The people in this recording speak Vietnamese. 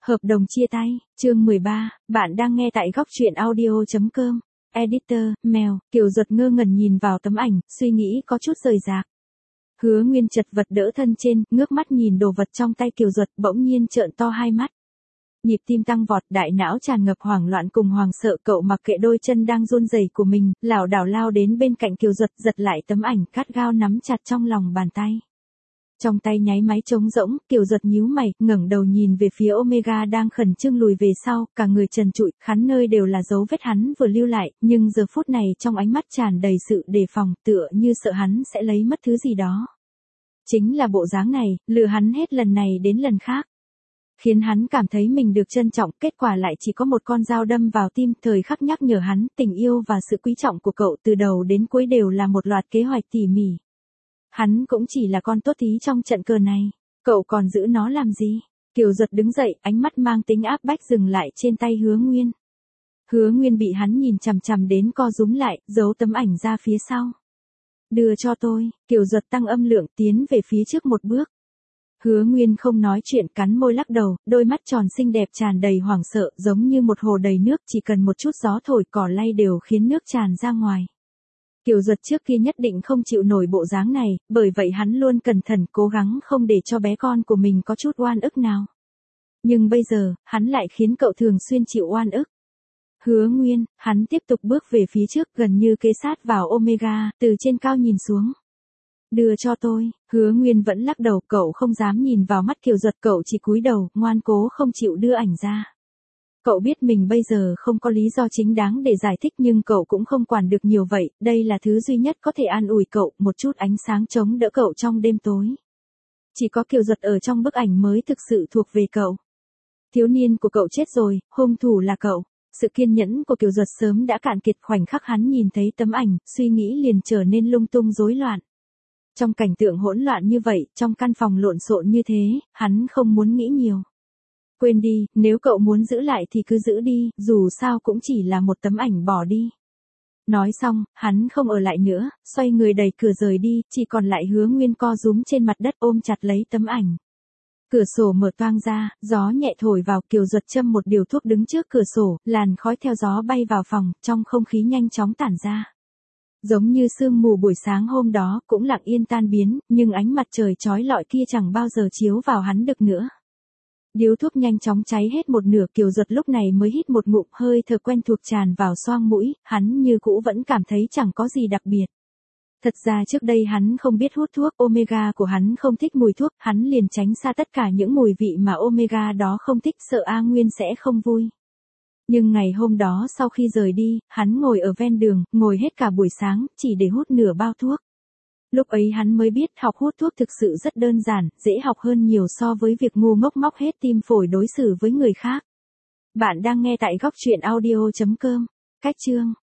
Hợp đồng chia tay, chương 13, bạn đang nghe tại góc truyện audio.com. Editor, mèo, Kiều Duật ngơ ngẩn nhìn vào tấm ảnh, suy nghĩ có chút rời rạc. Hứa Nguyên chật vật đỡ thân trên, ngước mắt nhìn đồ vật trong tay Kiều Duật, bỗng nhiên trợn to hai mắt. Nhịp tim tăng vọt, đại não tràn ngập hoảng loạn cùng hoàng sợ, cậu mặc kệ đôi chân đang run rẩy của mình, lảo đảo lao đến bên cạnh Kiều Duật, giật lại tấm ảnh, gắt gao nắm chặt trong lòng bàn tay. Trong tay nháy máy trống rỗng, Kiều Duật nhíu mày, ngẩng đầu nhìn về phía Omega đang khẩn trương lùi về sau, cả người trần trụi, khắp nơi đều là dấu vết hắn vừa lưu lại, nhưng giờ phút này trong ánh mắt tràn đầy sự đề phòng, tựa như sợ hắn sẽ lấy mất thứ gì đó. Chính là bộ dáng này, lừa hắn hết lần này đến lần khác. Khiến hắn cảm thấy mình được trân trọng, kết quả lại chỉ có một con dao đâm vào tim, thời khắc nhắc nhở hắn, tình yêu và sự quý trọng của cậu từ đầu đến cuối đều là một loạt kế hoạch tỉ mỉ. Hắn cũng chỉ là con tốt tí trong trận cờ này, cậu còn giữ nó làm gì? Kiều Duật đứng dậy, ánh mắt mang tính áp bách dừng lại trên tay Hứa Nguyên. Hứa Nguyên bị hắn nhìn chằm chằm đến co rúm lại, giấu tấm ảnh ra phía sau. Đưa cho tôi, Kiều Duật tăng âm lượng tiến về phía trước một bước. Hứa Nguyên không nói chuyện, cắn môi lắc đầu, đôi mắt tròn xinh đẹp tràn đầy hoảng sợ, giống như một hồ đầy nước, chỉ cần một chút gió thổi cỏ lay đều khiến nước tràn ra ngoài. Kiều Duật trước kia nhất định không chịu nổi bộ dáng này, bởi vậy hắn luôn cẩn thận cố gắng không để cho bé con của mình có chút oan ức nào. Nhưng bây giờ, hắn lại khiến cậu thường xuyên chịu oan ức. Hứa Nguyên, hắn tiếp tục bước về phía trước, gần như kề sát vào Omega, từ trên cao nhìn xuống. Đưa cho tôi, Hứa Nguyên vẫn lắc đầu, cậu không dám nhìn vào mắt Kiều Duật, cậu chỉ cúi đầu, ngoan cố không chịu đưa ảnh ra. Cậu biết mình bây giờ không có lý do chính đáng để giải thích, nhưng cậu cũng không quản được nhiều vậy, đây là thứ duy nhất có thể an ủi cậu, một chút ánh sáng chống đỡ cậu trong đêm tối. Chỉ có Kiều Duật ở trong bức ảnh mới thực sự thuộc về cậu. Thiếu niên của cậu chết rồi, hung thủ là cậu. Sự kiên nhẫn của Kiều Duật sớm đã cạn kiệt, khoảnh khắc hắn nhìn thấy tấm ảnh, suy nghĩ liền trở nên lung tung rối loạn. Trong cảnh tượng hỗn loạn như vậy, trong căn phòng lộn xộn như thế, hắn không muốn nghĩ nhiều. Quên đi, nếu cậu muốn giữ lại thì cứ giữ đi, dù sao cũng chỉ là một tấm ảnh, bỏ đi. Nói xong, hắn không ở lại nữa, xoay người đẩy cửa rời đi, chỉ còn lại Hứa Nguyên co rúm trên mặt đất ôm chặt lấy tấm ảnh. Cửa sổ mở toang ra, gió nhẹ thổi vào, Kiều Duật châm một điều thuốc đứng trước cửa sổ, làn khói theo gió bay vào phòng, trong không khí nhanh chóng tản ra. Giống như sương mù buổi sáng hôm đó, cũng lặng yên tan biến, nhưng ánh mặt trời chói lọi kia chẳng bao giờ chiếu vào hắn được nữa. Điếu thuốc nhanh chóng cháy hết một nửa, Kiều Duật lúc này mới hít một ngụm, hơi thở quen thuộc tràn vào xoang mũi, hắn như cũ vẫn cảm thấy chẳng có gì đặc biệt. Thật ra trước đây hắn không biết hút thuốc, Omega của hắn không thích mùi thuốc, hắn liền tránh xa tất cả những mùi vị mà Omega đó không thích, sợ A Nguyên sẽ không vui. Nhưng ngày hôm đó sau khi rời đi, hắn ngồi ở ven đường, ngồi hết cả buổi sáng, chỉ để hút nửa bao thuốc. Lúc ấy hắn mới biết học hút thuốc thực sự rất đơn giản, dễ học hơn nhiều so với việc ngu ngốc móc hết tim phổi đối xử với người khác. Bạn đang nghe tại góc truyện audio.com. Cách chương